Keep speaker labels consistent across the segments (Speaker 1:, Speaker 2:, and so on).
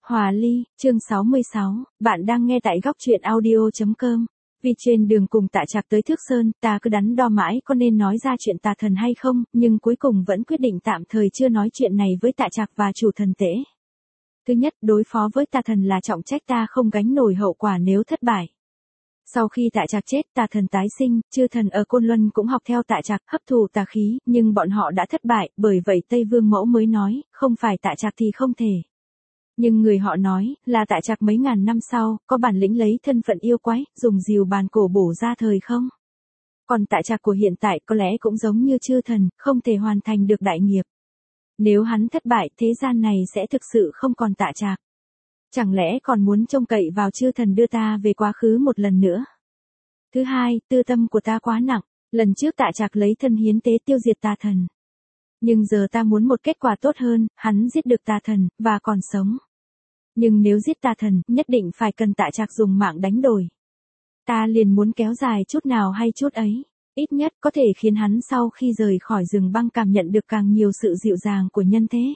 Speaker 1: Hòa ly, chương 66, bạn đang nghe tại góc truyện audio.com. Vì trên đường cùng Tạ Trạc tới Thước Sơn, ta cứ đắn đo mãi có nên nói ra chuyện tà thần hay không, nhưng cuối cùng vẫn quyết định tạm thời chưa nói chuyện này với Tạ Trạc và chủ thần tễ. Thứ nhất, đối phó với tà thần là trọng trách ta không gánh nổi hậu quả nếu thất bại. Sau khi Tạ Trạc chết, tà thần tái sinh, chư thần ở Côn Luân cũng học theo Tạ Trạc hấp thụ tà khí, nhưng bọn họ đã thất bại, bởi vậy Tây Vương Mẫu mới nói, không phải Tạ Trạc thì không thể. Nhưng người họ nói, là Tạ Trạc mấy ngàn năm sau, có bản lĩnh lấy thân phận yêu quái, dùng diều bàn cổ bổ ra thời không? Còn Tạ Trạc của hiện tại có lẽ cũng giống như chư thần, không thể hoàn thành được đại nghiệp. Nếu hắn thất bại, thế gian này sẽ thực sự không còn Tạ Trạc. Chẳng lẽ còn muốn trông cậy vào chư thần đưa ta về quá khứ một lần nữa? Thứ hai, tư tâm của ta quá nặng, lần trước Tạ Trạc lấy thân hiến tế tiêu diệt tà thần. Nhưng giờ ta muốn một kết quả tốt hơn, hắn giết được tà thần, và còn sống. Nhưng nếu giết tà thần, nhất định phải cần Tạ Trạc dùng mạng đánh đổi. Ta liền muốn kéo dài chút nào hay chút ấy, ít nhất có thể khiến hắn sau khi rời khỏi rừng băng cảm nhận được càng nhiều sự dịu dàng của nhân thế.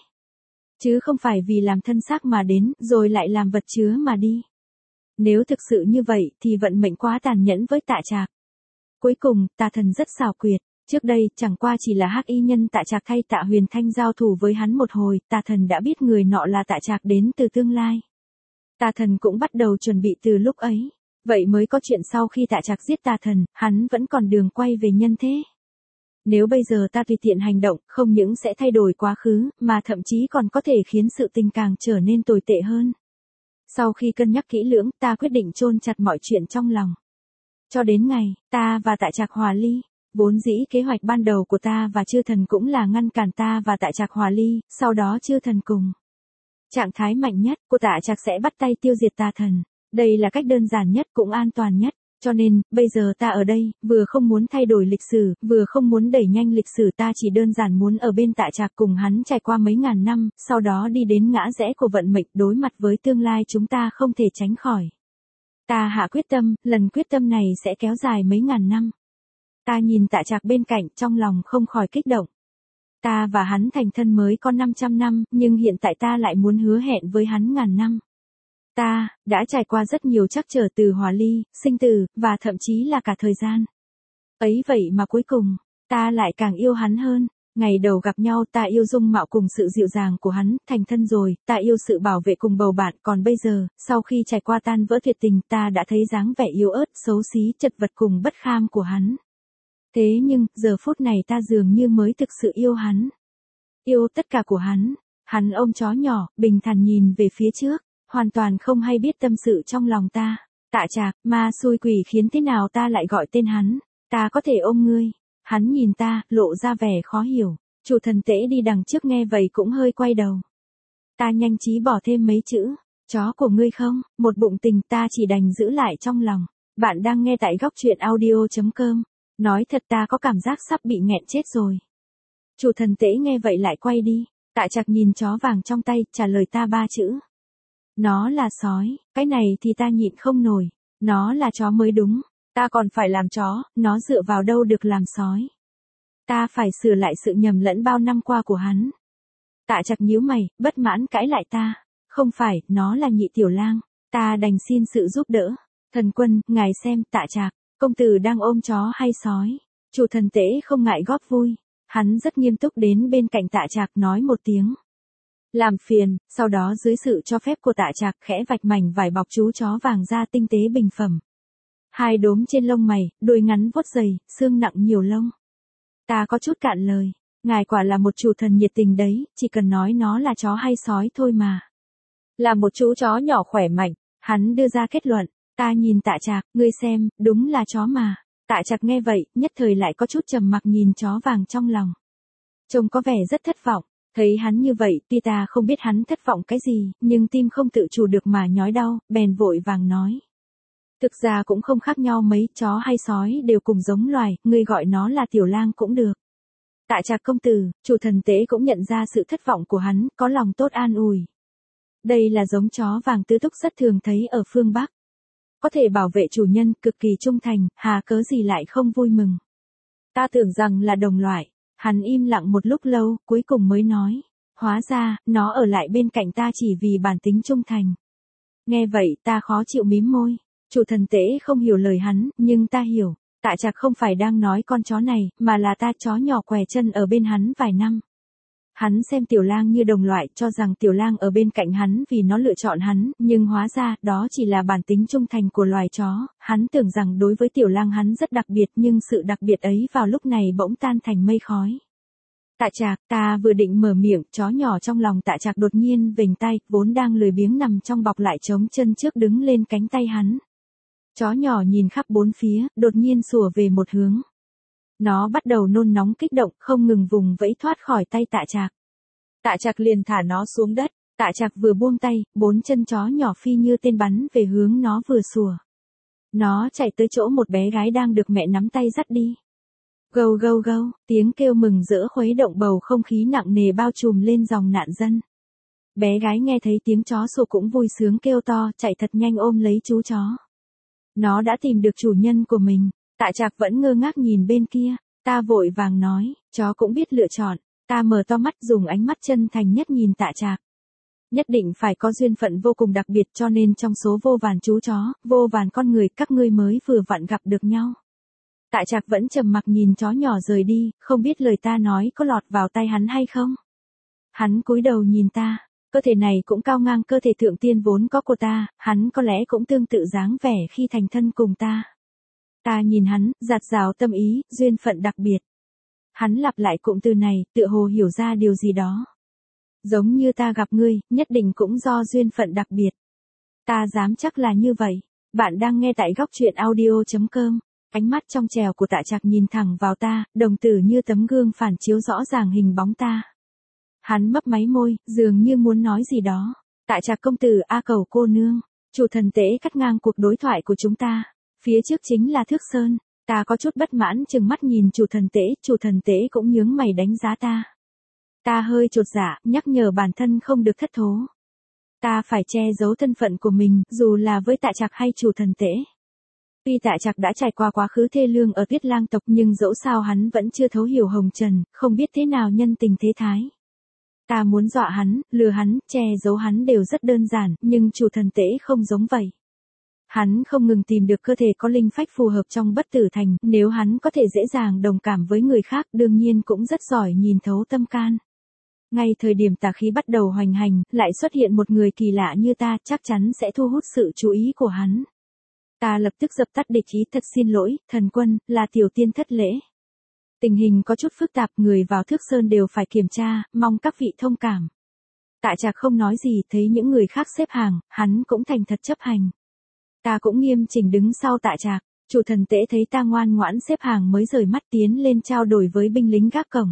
Speaker 1: Chứ không phải vì làm thân xác mà đến, rồi lại làm vật chứa mà đi. Nếu thực sự như vậy, thì vận mệnh quá tàn nhẫn với Tạ Trạc. Cuối cùng, tà thần rất xảo quyệt. Trước đây, chẳng qua chỉ là hắc y nhân Tạ Trạc thay Tạ Huyền Thanh giao thủ với hắn một hồi, tà thần đã biết người nọ là Tạ Trạc đến từ tương lai. Tà thần cũng bắt đầu chuẩn bị từ lúc ấy. Vậy mới có chuyện sau khi Tạ Trạc giết tà thần, hắn vẫn còn đường quay về nhân thế. Nếu bây giờ ta tùy tiện hành động, không những sẽ thay đổi quá khứ, mà thậm chí còn có thể khiến sự tình càng trở nên tồi tệ hơn. Sau khi cân nhắc kỹ lưỡng, ta quyết định chôn chặt mọi chuyện trong lòng. Cho đến ngày, ta và Tạ Trạc hòa ly. Vốn dĩ kế hoạch ban đầu của ta và chư thần cũng là ngăn cản ta và Tạ Trạc hòa ly, sau đó chư thần cùng. Trạng thái mạnh nhất của Tạ Trạc sẽ bắt tay tiêu diệt tà thần. Đây là cách đơn giản nhất cũng an toàn nhất. Cho nên, bây giờ ta ở đây, vừa không muốn thay đổi lịch sử, vừa không muốn đẩy nhanh lịch sử, ta chỉ đơn giản muốn ở bên Tạ Trạc cùng hắn trải qua mấy ngàn năm, sau đó đi đến ngã rẽ của vận mệnh đối mặt với tương lai chúng ta không thể tránh khỏi. Ta hạ quyết tâm, lần quyết tâm này sẽ kéo dài mấy ngàn năm. Ta nhìn Tạ Trạc bên cạnh trong lòng không khỏi kích động. Ta và hắn thành thân mới có 500 năm, nhưng hiện tại ta lại muốn hứa hẹn với hắn ngàn năm. Ta đã trải qua rất nhiều trắc trở từ hòa ly, sinh tử, và thậm chí là cả thời gian. Ấy vậy mà cuối cùng, ta lại càng yêu hắn hơn. Ngày đầu gặp nhau ta yêu dung mạo cùng sự dịu dàng của hắn, thành thân rồi, ta yêu sự bảo vệ cùng bầu bạn, còn bây giờ, sau khi trải qua tan vỡ tuyệt tình, ta đã thấy dáng vẻ yếu ớt, xấu xí, chật vật cùng bất kham của hắn. Thế nhưng, giờ phút này ta dường như mới thực sự yêu hắn. Yêu tất cả của hắn. Hắn ôm chó nhỏ, bình thản nhìn về phía trước, hoàn toàn không hay biết tâm sự trong lòng ta. Tạ Trạc, ma xui quỷ khiến thế nào ta lại gọi tên hắn. Ta có thể ôm ngươi. Hắn nhìn ta, lộ ra vẻ khó hiểu. Chủ thần tễ đi đằng trước nghe vậy cũng hơi quay đầu. Ta nhanh trí bỏ thêm mấy chữ. Chó của ngươi không, một bụng tình ta chỉ đành giữ lại trong lòng. Bạn đang nghe tại góc truyện audio.com. Nói thật ta có cảm giác sắp bị nghẹn chết rồi. Chủ thần tễ nghe vậy lại quay đi. Tạ Trạc nhìn chó vàng trong tay, trả lời ta 3 chữ. Nó là sói, cái này thì ta nhịn không nổi. Nó là chó mới đúng. Ta còn phải làm chó, nó dựa vào đâu được làm sói. Ta phải sửa lại sự nhầm lẫn bao năm qua của hắn. Tạ Trạc nhíu mày, bất mãn cãi lại ta. Không phải, nó là Nhị Tiểu Lang. Ta đành xin sự giúp đỡ. Thần quân, ngài xem, Tạ Trạc. Công tử đang ôm chó hay sói? Chủ thần tễ không ngại góp vui. Hắn rất nghiêm túc đến bên cạnh Tạ Trạc nói một tiếng. Làm phiền, sau đó dưới sự cho phép của Tạ Trạc khẽ vạch mảnh vải bọc chú chó vàng ra tinh tế bình phẩm. 2 đốm trên lông mày, đuôi ngắn vuốt dày, xương nặng nhiều lông. Ta có chút cạn lời. Ngài quả là một chủ thần nhiệt tình đấy, chỉ cần nói nó là chó hay sói thôi mà. Là một chú chó nhỏ khỏe mạnh, hắn đưa ra kết luận. Ta nhìn Tạ Trạc, ngươi xem, đúng là chó mà. Tạ Trạc nghe vậy, nhất thời lại có chút trầm mặc nhìn chó vàng trong lòng. Trông có vẻ rất thất vọng. Thấy hắn như vậy, tuy ta không biết hắn thất vọng cái gì, nhưng tim không tự chủ được mà nhói đau, bèn vội vàng nói. Thực ra cũng không khác nhau mấy, chó hay sói đều cùng giống loài, ngươi gọi nó là Tiểu Lang cũng được. Tạ Trạc công tử, chủ thần tế cũng nhận ra sự thất vọng của hắn, có lòng tốt an ủi. Đây là giống chó vàng tứ túc rất thường thấy ở phương Bắc. Có thể bảo vệ chủ nhân, cực kỳ trung thành, hà cớ gì lại không vui mừng. Ta tưởng rằng là đồng loại. Hắn im lặng một lúc lâu, cuối cùng mới nói. Hóa ra, nó ở lại bên cạnh ta chỉ vì bản tính trung thành. Nghe vậy ta khó chịu mím môi. Chủ thần tễ không hiểu lời hắn, nhưng ta hiểu. Tạ Trạc không phải đang nói con chó này, mà là ta chó nhỏ què chân ở bên hắn vài năm. Hắn xem Tiểu Lang như đồng loại, cho rằng Tiểu Lang ở bên cạnh hắn vì nó lựa chọn hắn, nhưng hóa ra, đó chỉ là bản tính trung thành của loài chó. Hắn tưởng rằng đối với Tiểu Lang hắn rất đặc biệt, nhưng sự đặc biệt ấy vào lúc này bỗng tan thành mây khói. Tạ Trạc, ta vừa định mở miệng, chó nhỏ trong lòng Tạ Trạc đột nhiên vểnh tay, vốn đang lười biếng nằm trong bọc lại chống chân trước đứng lên cánh tay hắn. Chó nhỏ nhìn khắp bốn phía, đột nhiên sủa về một hướng. Nó bắt đầu nôn nóng kích động, không ngừng vùng vẫy thoát khỏi tay Tạ Trạc. Tạ Trạc liền thả nó xuống đất, Tạ Trạc vừa buông tay, bốn chân chó nhỏ phi như tên bắn về hướng nó vừa sủa. Nó chạy tới chỗ một bé gái đang được mẹ nắm tay dắt đi. Gâu gâu gâu, tiếng kêu mừng rỡ khuấy động bầu không khí nặng nề bao trùm lên dòng nạn dân. Bé gái nghe thấy tiếng chó sủa cũng vui sướng kêu to, chạy thật nhanh ôm lấy chú chó. Nó đã tìm được chủ nhân của mình. Tạ Trạc vẫn ngơ ngác nhìn bên kia. Ta vội vàng nói, chó cũng biết lựa chọn. Ta mở to mắt dùng ánh mắt chân thành nhất nhìn Tạ Trạc. Nhất định phải có duyên phận vô cùng đặc biệt cho nên trong số vô vàn chú chó, vô vàn con người các ngươi mới vừa vặn gặp được nhau. Tạ Trạc vẫn trầm mặc nhìn chó nhỏ rời đi, không biết lời ta nói có lọt vào tai hắn hay không. Hắn cúi đầu nhìn ta, cơ thể này cũng cao ngang cơ thể thượng tiên vốn có của ta, hắn có lẽ cũng tương tự dáng vẻ khi thành thân cùng ta. Ta nhìn hắn, dạt dào tâm ý, duyên phận đặc biệt. Hắn lặp lại cụm từ này, tựa hồ hiểu ra điều gì đó. Giống như ta gặp ngươi, nhất định cũng do duyên phận đặc biệt. Ta dám chắc là như vậy. Bạn đang nghe tại góc truyện audio.com. Ánh mắt trong trèo của Tạ Trạc nhìn thẳng vào ta, đồng tử như tấm gương phản chiếu rõ ràng hình bóng ta. Hắn mấp máy môi, dường như muốn nói gì đó. Tạ Trạc công tử a cầu cô nương. Chủ thần tễ cắt ngang cuộc đối thoại của chúng ta. Phía trước chính là Thước Sơn. Ta có chút bất mãn chừng mắt nhìn chủ thần tễ cũng nhướng mày đánh giá ta. Ta hơi chột dạ, nhắc nhở bản thân không được thất thố. Ta phải che giấu thân phận của mình, dù là với Tạ Trạc hay chủ thần tễ. Tuy Tạ Trạc đã trải qua quá khứ thê lương ở Tuyết Lang tộc nhưng dẫu sao hắn vẫn chưa thấu hiểu hồng trần, không biết thế nào nhân tình thế thái. Ta muốn dọa hắn, lừa hắn, che giấu hắn đều rất đơn giản, nhưng chủ thần tễ không giống vậy. Hắn không ngừng tìm được cơ thể có linh phách phù hợp trong bất tử thành, nếu hắn có thể dễ dàng đồng cảm với người khác đương nhiên cũng rất giỏi nhìn thấu tâm can. Ngay thời điểm tà khí bắt đầu hoành hành, lại xuất hiện một người kỳ lạ như ta, chắc chắn sẽ thu hút sự chú ý của hắn. Ta lập tức dập tắt địch ý, thật xin lỗi, thần quân, là tiểu tiên thất lễ. Tình hình có chút phức tạp, người vào Thước Sơn đều phải kiểm tra, mong các vị thông cảm. Tạ Trạc không nói gì, thấy những người khác xếp hàng, hắn cũng thành thật chấp hành. Ta cũng nghiêm chỉnh đứng sau Tạ Trạc, chủ thần tễ thấy ta ngoan ngoãn xếp hàng mới rời mắt tiến lên trao đổi với binh lính gác cổng.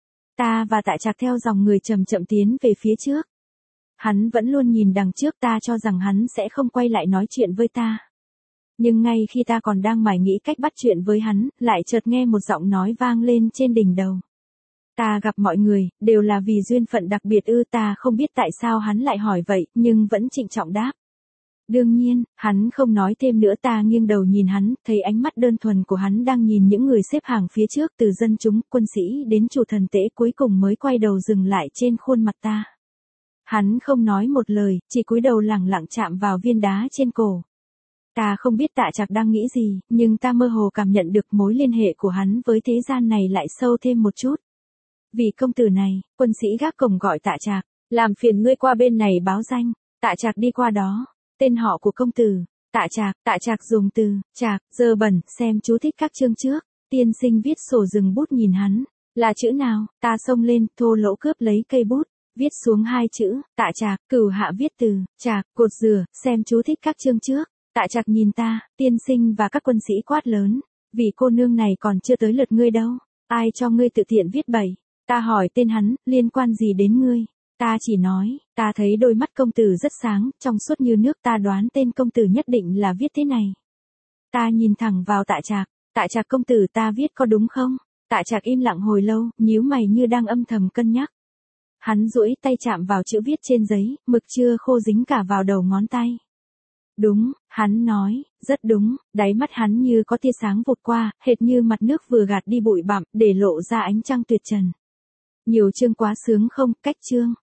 Speaker 1: Ta và Tạ Trạc theo dòng người chậm chậm tiến về phía trước. Hắn vẫn luôn nhìn đằng trước, ta cho rằng hắn sẽ không quay lại nói chuyện với ta. Nhưng ngay khi ta còn đang mải nghĩ cách bắt chuyện với hắn, lại chợt nghe một giọng nói vang lên trên đỉnh đầu. Ta gặp mọi người, đều là vì duyên phận đặc biệt ư? Ta không biết tại sao hắn lại hỏi vậy, nhưng vẫn trịnh trọng đáp. Đương nhiên, hắn không nói thêm nữa. Ta nghiêng đầu nhìn hắn, thấy ánh mắt đơn thuần của hắn đang nhìn những người xếp hàng phía trước, từ dân chúng, quân sĩ đến chủ thần tễ, cuối cùng mới quay đầu dừng lại trên khuôn mặt ta. Hắn không nói một lời, chỉ cúi đầu lẳng lặng chạm vào viên đá trên cổ. Ta không biết Tạ Trạc đang nghĩ gì, nhưng ta mơ hồ cảm nhận được mối liên hệ của hắn với thế gian này lại sâu thêm một chút. Vì công tử này, quân sĩ gác cổng gọi Tạ Trạc, làm phiền ngươi qua bên này báo danh. Tạ Trạc đi qua đó. Tên họ của công tử, Tạ Trạc dùng từ, Trạc, dơ bẩn, xem chú thích các chương trước. Tiên sinh viết sổ dừng bút nhìn hắn. Là chữ nào? Ta xông lên, thô lỗ cướp lấy cây bút. Viết xuống hai chữ, Tạ Trạc, cửu hạ viết từ, Trạc, cột dừa, xem chú thích các chương trước. Tạ Trạc nhìn ta, tiên sinh và các quân sĩ quát lớn. Vì cô nương này còn chưa tới lượt ngươi đâu. Ai cho ngươi tự tiện viết bậy? Ta hỏi tên hắn, liên quan gì đến ngươi? Ta chỉ nói, ta thấy đôi mắt công tử rất sáng, trong suốt như nước, ta đoán tên công tử nhất định là viết thế này. Ta nhìn thẳng vào Tạ Trạc công tử, ta viết có đúng không? Tạ Trạc im lặng hồi lâu, nhíu mày như đang âm thầm cân nhắc. Hắn duỗi tay chạm vào chữ viết trên giấy, mực chưa khô dính cả vào đầu ngón tay. Đúng, hắn nói, rất đúng, đáy mắt hắn như có tia sáng vụt qua, hệt như mặt nước vừa gạt đi bụi bặm, để lộ ra ánh trăng tuyệt trần. Nhiều chương quá sướng không? Cách chương.